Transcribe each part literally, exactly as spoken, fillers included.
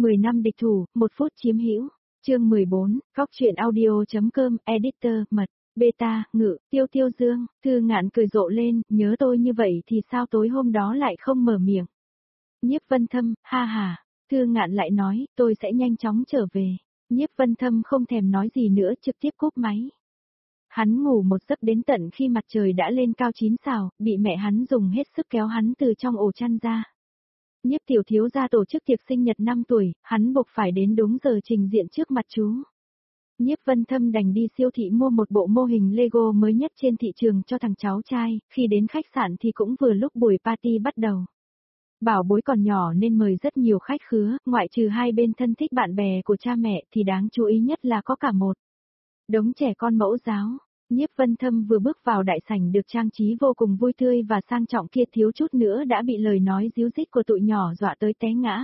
mười năm địch thủ, một phút chiếm hữu. Chương mười bốn, Góc truyện audio.com, editor, mật, beta, ngự, tiêu tiêu dương, Thư Ngạn cười rộ lên, nhớ tôi như vậy thì sao tối hôm đó lại không mở miệng. Nhiếp Vân Thâm, ha ha, Thư Ngạn lại nói, tôi sẽ nhanh chóng trở về. Nhiếp Vân Thâm không thèm nói gì nữa trực tiếp cúp máy. Hắn ngủ một giấc đến tận khi mặt trời đã lên cao chín sào, bị mẹ hắn dùng hết sức kéo hắn từ trong ổ chăn ra. Nhiếp tiểu thiếu gia tổ chức tiệc sinh nhật năm tuổi, hắn buộc phải đến đúng giờ trình diện trước mặt chú. Nhiếp Vân Thâm đành đi siêu thị mua một bộ mô hình Lego mới nhất trên thị trường cho thằng cháu trai, khi đến khách sạn thì cũng vừa lúc buổi party bắt đầu. Bảo bối còn nhỏ nên mời rất nhiều khách khứa, ngoại trừ hai bên thân thích bạn bè của cha mẹ thì đáng chú ý nhất là có cả một đống trẻ con mẫu giáo. Nhiếp Vân Thâm vừa bước vào đại sảnh được trang trí vô cùng vui tươi và sang trọng kia thiếu chút nữa đã bị lời nói díu dít của tụi nhỏ dọa tới té ngã.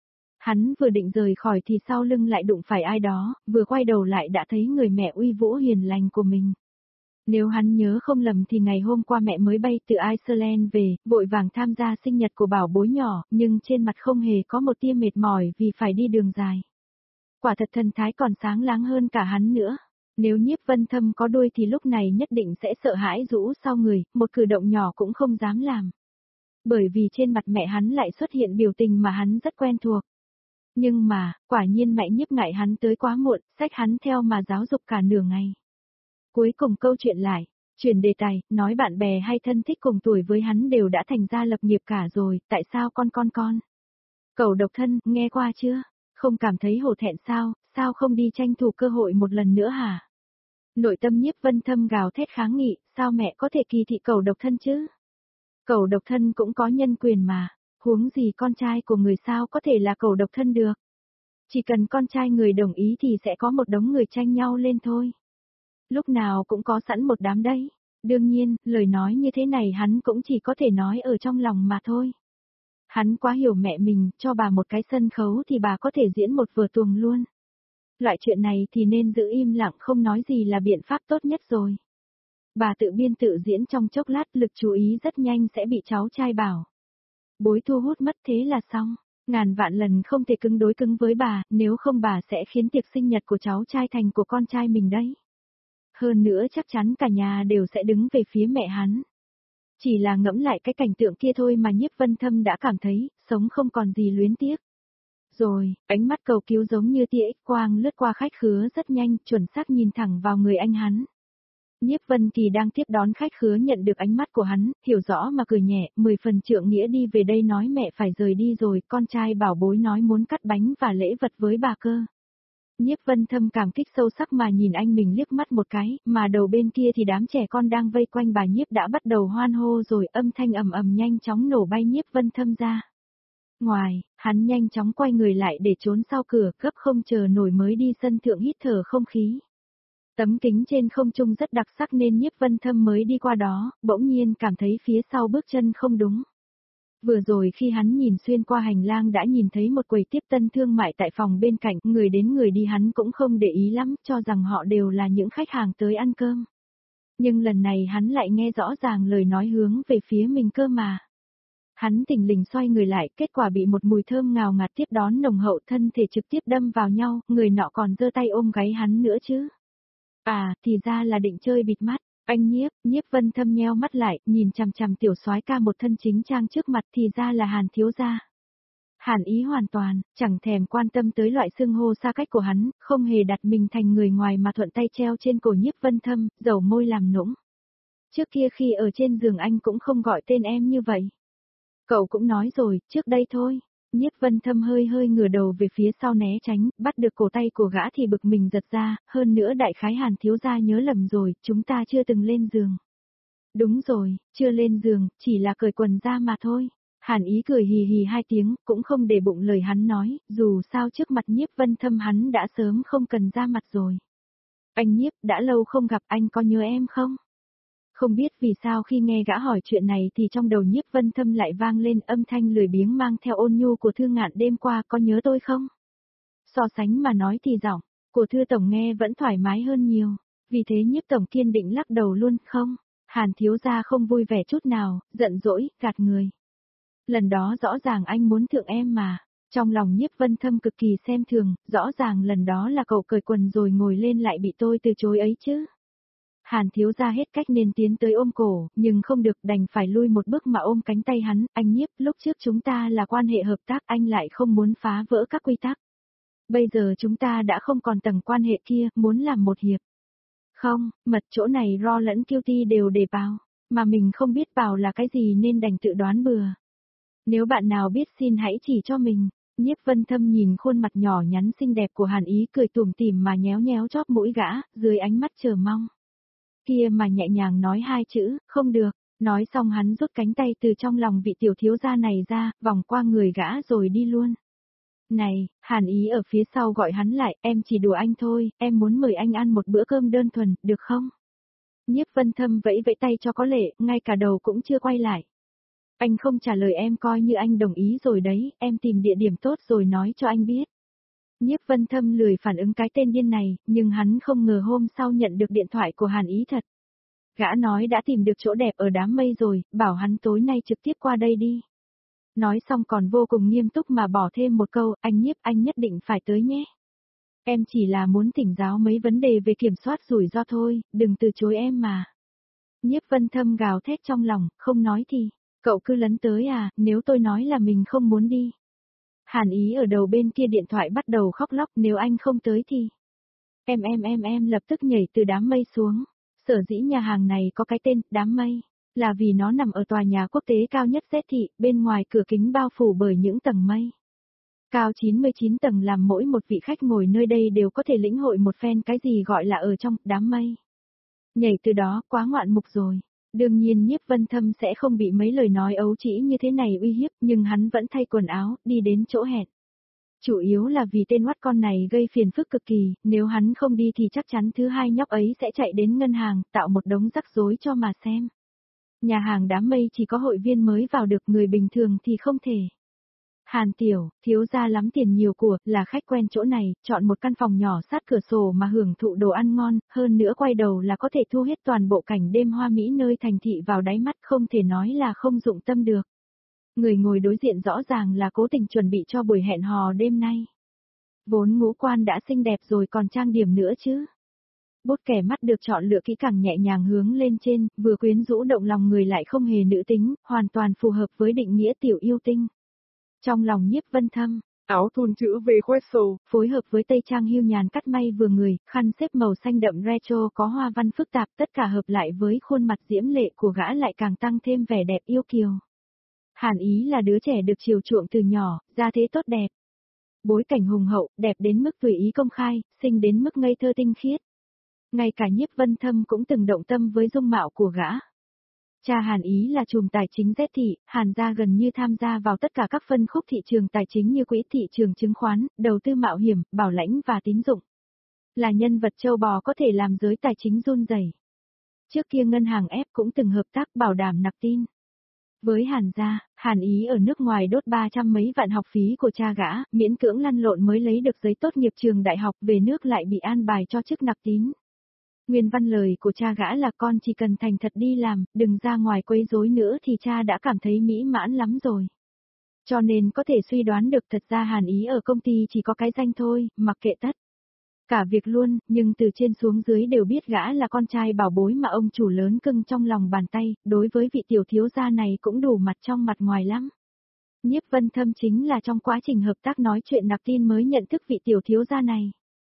Hắn vừa định rời khỏi thì sau lưng lại đụng phải ai đó, vừa quay đầu lại đã thấy người mẹ uy vũ hiền lành của mình. Nếu hắn nhớ không lầm thì ngày hôm qua mẹ mới bay từ Iceland về, vội vàng tham gia sinh nhật của bảo bối nhỏ, nhưng trên mặt không hề có một tia mệt mỏi vì phải đi đường dài. Quả thật thần thái còn sáng láng hơn cả hắn nữa. Nếu Nhiếp Vân Thâm có đuôi thì lúc này nhất định sẽ sợ hãi rũ sau người, một cử động nhỏ cũng không dám làm. Bởi vì trên mặt mẹ hắn lại xuất hiện biểu tình mà hắn rất quen thuộc. Nhưng mà, quả nhiên mẹ Nhiếp ngại hắn tới quá muộn, xách hắn theo mà giáo dục cả nửa ngày. Cuối cùng câu chuyện lại, chuyển đề tài, nói bạn bè hay thân thích cùng tuổi với hắn đều đã thành ra lập nghiệp cả rồi, tại sao con con con? Cậu độc thân, nghe qua chưa? Không cảm thấy hổ thẹn sao, sao không đi tranh thủ cơ hội một lần nữa hả? Nội tâm Nhiếp Vân Thâm gào thét kháng nghị, sao mẹ có thể kỳ thị cậu độc thân chứ? Cậu độc thân cũng có nhân quyền mà, huống gì con trai của người sao có thể là cậu độc thân được? Chỉ cần con trai người đồng ý thì sẽ có một đống người tranh nhau lên thôi. Lúc nào cũng có sẵn một đám đấy. Đương nhiên, lời nói như thế này hắn cũng chỉ có thể nói ở trong lòng mà thôi. Hắn quá hiểu mẹ mình, cho bà một cái sân khấu thì bà có thể diễn một vở tuồng luôn. Loại chuyện này thì nên giữ im lặng không nói gì là biện pháp tốt nhất rồi. Bà tự biên tự diễn trong chốc lát, lực chú ý rất nhanh sẽ bị cháu trai bảo bối thu hút mất, thế là xong. Ngàn vạn lần không thể cứng đối cứng với bà, nếu không bà sẽ khiến tiệc sinh nhật của cháu trai thành của con trai mình đấy. Hơn nữa chắc chắn cả nhà đều sẽ đứng về phía mẹ hắn. Chỉ là ngẫm lại cái cảnh tượng kia thôi mà Nhiếp Vân Thâm đã cảm thấy, sống không còn gì luyến tiếc. Rồi, ánh mắt cầu cứu giống như tia X quang lướt qua khách khứa rất nhanh, chuẩn xác nhìn thẳng vào người anh hắn. Nhiếp Vân Kỳ đang tiếp đón khách khứa nhận được ánh mắt của hắn, hiểu rõ mà cười nhẹ, mười phần trượng nghĩa đi về đây nói mẹ phải rời đi rồi, con trai bảo bối nói muốn cắt bánh và lễ vật với bà cơ. Nhiếp Vân Thâm cảm kích sâu sắc mà nhìn anh mình liếc mắt một cái, mà đầu bên kia thì đám trẻ con đang vây quanh bà Nhiếp đã bắt đầu hoan hô rồi, âm thanh ầm ầm nhanh chóng nổ bay Nhiếp Vân Thâm ra. Ngoài, hắn nhanh chóng quay người lại để trốn sau cửa, gấp không chờ nổi mới đi sân thượng hít thở không khí. Tấm kính trên không trung rất đặc sắc nên Nhiếp Vân Thâm mới đi qua đó, bỗng nhiên cảm thấy phía sau bước chân không đúng. Vừa rồi khi hắn nhìn xuyên qua hành lang đã nhìn thấy một quầy tiếp tân thương mại tại phòng bên cạnh, người đến người đi hắn cũng không để ý lắm, cho rằng họ đều là những khách hàng tới ăn cơm. Nhưng lần này hắn lại nghe rõ ràng lời nói hướng về phía mình cơ mà. Hắn thình lình xoay người lại, kết quả bị một mùi thơm ngào ngạt tiếp đón nồng hậu, thân thể trực tiếp đâm vào nhau, người nọ còn giơ tay ôm gáy hắn nữa chứ. À, thì ra là định chơi bịt mắt. Anh Nhiếp, Nhiếp Vân Thâm nheo mắt lại, nhìn chằm chằm tiểu soái ca một thân chính trang trước mặt, thì ra là Hàn thiếu gia. Hàn Ý hoàn toàn, chẳng thèm quan tâm tới loại xưng hô xa cách của hắn, không hề đặt mình thành người ngoài mà thuận tay treo trên cổ Nhiếp Vân Thâm, dầu môi làm nũng. Trước kia khi ở trên giường anh cũng không gọi tên em như vậy. Cậu cũng nói rồi, trước đây thôi. Nhiếp Vân Thâm hơi hơi ngửa đầu về phía sau né tránh, bắt được cổ tay của gã thì bực mình giật ra, hơn nữa đại khái Hàn thiếu gia nhớ lầm rồi, chúng ta chưa từng lên giường. Đúng rồi, chưa lên giường, chỉ là cởi quần ra mà thôi. Hàn Ý cười hì hì hai tiếng, cũng không để bụng lời hắn nói, dù sao trước mặt Nhiếp Vân Thâm hắn đã sớm không cần ra mặt rồi. Anh Nhiếp, đã lâu không gặp, anh có nhớ em không? Không biết vì sao khi nghe gã hỏi chuyện này thì trong đầu Nhiếp Vân Thâm lại vang lên âm thanh lười biếng mang theo ôn nhu của Thư Ngạn đêm qua, có nhớ tôi không? So sánh mà nói thì giọng của Thư Tổng nghe vẫn thoải mái hơn nhiều, vì thế Nhiếp Tổng kiên định lắc đầu luôn, không. Hàn thiếu gia không vui vẻ chút nào, giận dỗi, gạt người. Lần đó rõ ràng anh muốn thượng em mà, Trong lòng Nhiếp Vân Thâm cực kỳ xem thường, rõ ràng lần đó là cậu cởi quần rồi ngồi lên lại bị tôi từ chối ấy chứ. Hàn thiếu gia hết cách nên tiến tới ôm cổ, nhưng không được đành phải lui một bước mà ôm cánh tay hắn, anh Nhiếp, lúc trước chúng ta là quan hệ hợp tác, anh lại không muốn phá vỡ các quy tắc. Bây giờ chúng ta đã không còn tầng quan hệ kia, muốn làm một hiệp. Không, mật chỗ này Ro lẫn Cutie đều để vào, mà mình không biết vào là cái gì nên đành tự đoán bừa. Nếu bạn nào biết xin hãy chỉ cho mình. Nhiếp Vân Thâm nhìn khuôn mặt nhỏ nhắn xinh đẹp của Hàn Ý cười tủm tỉm mà nhéo nhéo chóp mũi gã, dưới ánh mắt chờ mong. Kia mà nhẹ nhàng nói hai chữ, không được, nói xong hắn rút cánh tay từ trong lòng vị tiểu thiếu gia này ra, vòng qua người gã rồi đi luôn. Này, Hàn Ý ở phía sau gọi hắn lại, em chỉ đùa anh thôi, em muốn mời anh ăn một bữa cơm đơn thuần, được không? Nhiếp Vân Thâm vẫy vẫy tay cho có lệ, ngay cả đầu cũng chưa quay lại. Anh không trả lời em coi như anh đồng ý rồi đấy, em tìm địa điểm tốt rồi nói cho anh biết. Nhiếp Vân Thâm lười phản ứng cái tên điên này, nhưng hắn không ngờ hôm sau nhận được điện thoại của Hàn Ý thật. Gã nói đã tìm được chỗ đẹp ở đám mây rồi, bảo hắn tối nay trực tiếp qua đây đi. Nói xong còn vô cùng nghiêm túc mà bỏ thêm một câu, anh Nhiếp anh nhất định phải tới nhé. Em chỉ là muốn thỉnh giáo mấy vấn đề về kiểm soát rủi ro thôi, đừng từ chối em mà. Nhiếp Vân Thâm gào thét trong lòng, không nói thì, cậu cứ lấn tới à, nếu tôi nói là mình không muốn đi. Hàn Ý ở đầu bên kia điện thoại bắt đầu khóc lóc, nếu anh không tới thì. Em em em em lập tức nhảy từ đám mây xuống. Sở dĩ nhà hàng này có cái tên, đám mây, là vì nó nằm ở tòa nhà quốc tế cao nhất Z thị, bên ngoài cửa kính bao phủ bởi những tầng mây. Cao chín mươi chín tầng làm mỗi một vị khách ngồi nơi đây đều có thể lĩnh hội một phen cái gì gọi là ở trong đám mây. Nhảy từ đó quá ngoạn mục rồi. Đương nhiên Nhiếp Vân Thâm sẽ không bị mấy lời nói ấu trĩ như thế này uy hiếp, nhưng hắn vẫn thay quần áo, đi đến chỗ hẹn. Chủ yếu là vì tên oắt con này gây phiền phức cực kỳ, nếu hắn không đi thì chắc chắn thứ hai nhóc ấy sẽ chạy đến ngân hàng, tạo một đống rắc rối cho mà xem. Nhà hàng đám mây chỉ có hội viên mới vào được, người bình thường thì không thể. Hàn Tiểu, thiếu gia lắm tiền nhiều của, là khách quen chỗ này, chọn một căn phòng nhỏ sát cửa sổ mà hưởng thụ đồ ăn ngon, hơn nữa quay đầu là có thể thu hết toàn bộ cảnh đêm hoa mỹ nơi thành thị vào đáy mắt, không thể nói là không dụng tâm được. Người ngồi đối diện rõ ràng là cố tình chuẩn bị cho buổi hẹn hò đêm nay. Vốn ngũ quan đã xinh đẹp rồi còn trang điểm nữa chứ. Bốt kẻ mắt được chọn lựa kỹ càng nhẹ nhàng hướng lên trên, vừa quyến rũ động lòng người lại không hề nữ tính, hoàn toàn phù hợp với định nghĩa tiểu yêu tinh. Trong lòng Nhiếp Vân Thâm, áo thun chữ V khoét sâu, phối hợp với tây trang hưu nhàn cắt may vừa người, khăn xếp màu xanh đậm retro có hoa văn phức tạp, tất cả hợp lại với khuôn mặt diễm lệ của gã lại càng tăng thêm vẻ đẹp yêu kiều. Hàn Ý là đứa trẻ được chiều chuộng từ nhỏ, gia thế tốt đẹp. Bối cảnh hùng hậu, đẹp đến mức tùy ý công khai, xinh đến mức ngây thơ tinh khiết. Ngay cả Nhiếp Vân Thâm cũng từng động tâm với dung mạo của gã. Cha Hàn Ý là trùm tài chính Z thị, Hàn gia gần như tham gia vào tất cả các phân khúc thị trường tài chính như quỹ thị trường chứng khoán, đầu tư mạo hiểm, bảo lãnh và tín dụng. Là nhân vật châu bò có thể làm giới tài chính run rẩy. Trước kia ngân hàng ép cũng từng hợp tác bảo đảm nạp tin. Với Hàn gia, Hàn Ý ở nước ngoài đốt ba trăm mấy vạn học phí của cha gã, miễn cưỡng lăn lộn mới lấy được giấy tốt nghiệp trường đại học, về nước lại bị an bài cho chức nạp tín. Nguyên văn lời của cha gã là con chỉ cần thành thật đi làm, đừng ra ngoài quấy rối nữa thì cha đã cảm thấy mỹ mãn lắm rồi. Cho nên có thể suy đoán được thật ra Hàn Ý ở công ty chỉ có cái danh thôi, mặc kệ tất cả việc luôn, nhưng từ trên xuống dưới đều biết gã là con trai bảo bối mà ông chủ lớn cưng trong lòng bàn tay, đối với vị tiểu thiếu gia này cũng đủ mặt trong mặt ngoài lắm. Nhiếp Vân Thâm chính là trong quá trình hợp tác nói chuyện nạp tin mới nhận thức vị tiểu thiếu gia này.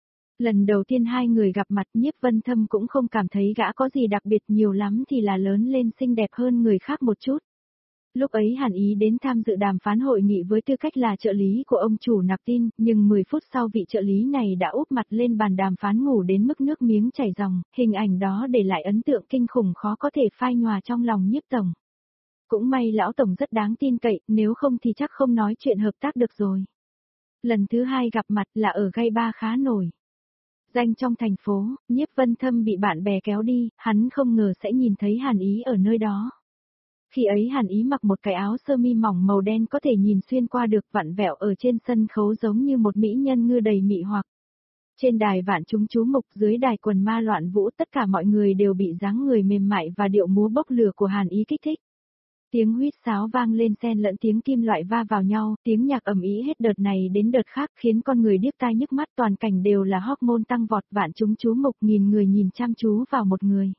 Lần đầu tiên hai người gặp mặt Nhiếp Vân Thâm cũng không cảm thấy gã có gì đặc biệt, nhiều lắm thì là lớn lên xinh đẹp hơn người khác một chút. Lúc ấy Hàn Ý đến tham dự đàm phán hội nghị với tư cách là trợ lý của ông chủ nạp tin, nhưng mười phút sau vị trợ lý này đã úp mặt lên bàn đàm phán ngủ đến mức nước miếng chảy ròng, hình ảnh đó để lại ấn tượng kinh khủng khó có thể phai nhòa trong lòng Nhiếp tổng. Cũng may lão tổng rất đáng tin cậy, nếu không thì chắc không nói chuyện hợp tác được rồi. Lần thứ hai gặp mặt là ở Gay Bar khá nổi danh trong thành phố, Nhiếp Vân Thâm bị bạn bè kéo đi, hắn không ngờ sẽ nhìn thấy Hàn Ý ở nơi đó. Khi ấy Hàn Ý mặc một cái áo sơ mi mỏng màu đen có thể nhìn xuyên qua được, vặn vẹo ở trên sân khấu giống như một mỹ nhân ngư đầy mị hoặc. Trên đài vạn chúng chú mục, dưới đài quần ma loạn vũ, tất cả mọi người đều bị dáng người mềm mại và điệu múa bốc lửa của Hàn Ý kích thích. Tiếng huýt sáo vang lên xen lẫn tiếng kim loại va vào nhau, tiếng nhạc ầm ĩ hết đợt này đến đợt khác khiến con người điếc tai nhức mắt, toàn cảnh đều là hormone tăng vọt, vạn chúng chú mục, nghìn người nhìn chăm chú vào một người.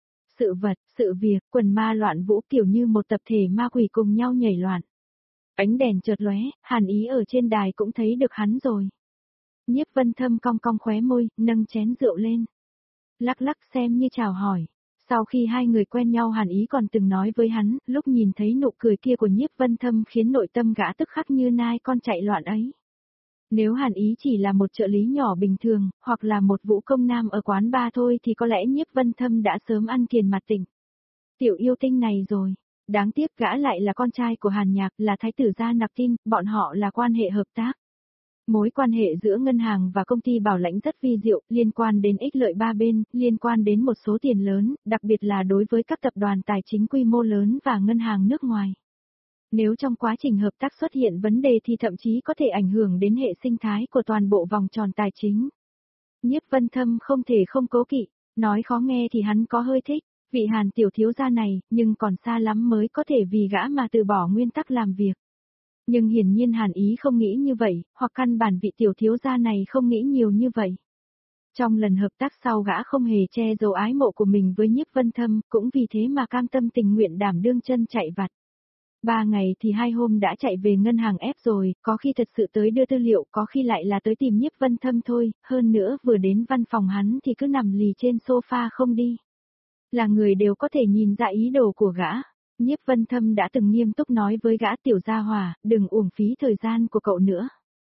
Sự vật, sự việc, quần ma loạn vũ, kiểu như một tập thể ma quỷ cùng nhau nhảy loạn. Ánh đèn chợt lóe, Hàn Ý ở trên đài cũng thấy được hắn rồi. Nhiếp Vân Thâm cong cong khóe môi, nâng chén rượu lên. Lắc lắc xem như chào hỏi. Sau khi hai người quen nhau, Hàn Ý còn từng nói với hắn, lúc nhìn thấy nụ cười kia của Nhiếp Vân Thâm khiến nội tâm gã tức khắc như nai con chạy loạn ấy. Nếu Hàn Ý chỉ là một trợ lý nhỏ bình thường, hoặc là một vũ công nam ở quán bar thôi thì có lẽ Nhiếp Vân Thâm đã sớm ăn kiền mặt tỉnh. Tiểu yêu tinh này rồi. Đáng tiếc gã lại là con trai của Hàn Nhạc, là thái tử gia Nặc Tin, bọn họ là quan hệ hợp tác. Mối quan hệ giữa ngân hàng và công ty bảo lãnh rất vi diệu, liên quan đến ích lợi ba bên, liên quan đến một số tiền lớn, đặc biệt là đối với các tập đoàn tài chính quy mô lớn và ngân hàng nước ngoài. Nếu trong quá trình hợp tác xuất hiện vấn đề thì thậm chí có thể ảnh hưởng đến hệ sinh thái của toàn bộ vòng tròn tài chính. Nhiếp Vân Thâm không thể không cố kỵ, nói khó nghe thì hắn có hơi thích, vị Hàn tiểu thiếu gia này, nhưng còn xa lắm mới có thể vì gã mà từ bỏ nguyên tắc làm việc. Nhưng hiển nhiên Hàn Ý không nghĩ như vậy, hoặc căn bản vị tiểu thiếu gia này không nghĩ nhiều như vậy. Trong lần hợp tác sau gã không hề che giấu ái mộ của mình với Nhiếp Vân Thâm, cũng vì thế mà cam tâm tình nguyện đảm đương chân chạy vặt. Ba ngày thì hai hôm đã chạy về ngân hàng ép rồi, có khi thật sự tới đưa tư liệu, có khi lại là tới tìm Nhiếp Vân Thâm thôi, hơn nữa vừa đến văn phòng hắn thì cứ nằm lì trên sofa không đi. Là người đều có thể nhìn ra ý đồ của gã. Nhiếp Vân Thâm đã từng nghiêm túc nói với gã tiểu gia hỏa, đừng uổng phí thời gian của cậu nữa.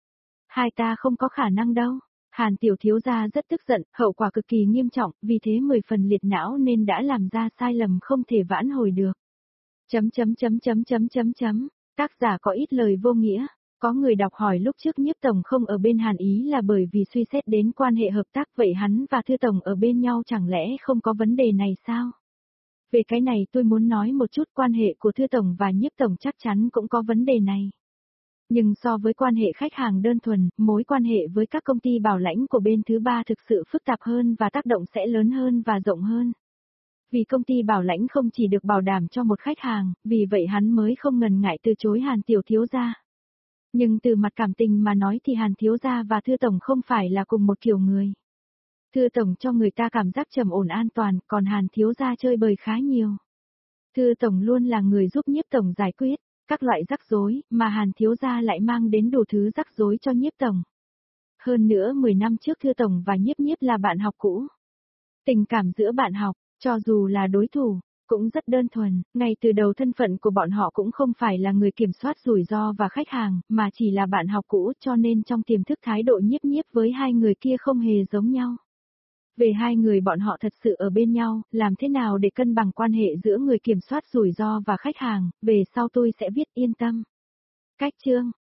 Hai ta không có khả năng đâu. Hàn tiểu thiếu gia rất tức giận, hậu quả cực kỳ nghiêm trọng, vì thế mười phần liệt não nên đã làm ra sai lầm không thể vãn hồi được. Chấm chấm chấm chấm chấm chấm chấm, tác giả có ít lời vô nghĩa. Có người đọc hỏi lúc trước Nhiếp Tổng không ở bên Hàn Ý là bởi vì suy xét đến quan hệ hợp tác, vậy hắn và Thư Tổng ở bên nhau chẳng lẽ không có vấn đề này sao? Về cái này tôi muốn nói một chút, quan hệ của Thư Tổng và Nhiếp Tổng chắc chắn cũng có vấn đề này. Nhưng so với quan hệ khách hàng đơn thuần, mối quan hệ với các công ty bảo lãnh của bên thứ ba thực sự phức tạp hơn và tác động sẽ lớn hơn và rộng hơn. Vì công ty bảo lãnh không chỉ được bảo đảm cho một khách hàng, vì vậy hắn mới không ngần ngại từ chối Hàn tiểu thiếu gia. Nhưng từ mặt cảm tình mà nói thì Hàn thiếu gia và Thư Tổng không phải là cùng một kiểu người. Thư Tổng cho người ta cảm giác trầm ổn an toàn, còn Hàn thiếu gia chơi bời khá nhiều. Thư Tổng luôn là người giúp Nhiếp Tổng giải quyết các loại rắc rối, mà Hàn thiếu gia lại mang đến đủ thứ rắc rối cho Nhiếp Tổng. Hơn nữa mười năm trước Thư Tổng và Nhiếp Nhiếp là bạn học cũ. Tình cảm giữa bạn học, cho dù là đối thủ, cũng rất đơn thuần, ngay từ đầu thân phận của bọn họ cũng không phải là người kiểm soát rủi ro và khách hàng, mà chỉ là bạn học cũ, cho nên trong tiềm thức thái độ Nhiếp Nhiếp với hai người kia không hề giống nhau. Về hai người bọn họ thật sự ở bên nhau, làm thế nào để cân bằng quan hệ giữa người kiểm soát rủi ro và khách hàng, về sau tôi sẽ viết, yên tâm. Cách chương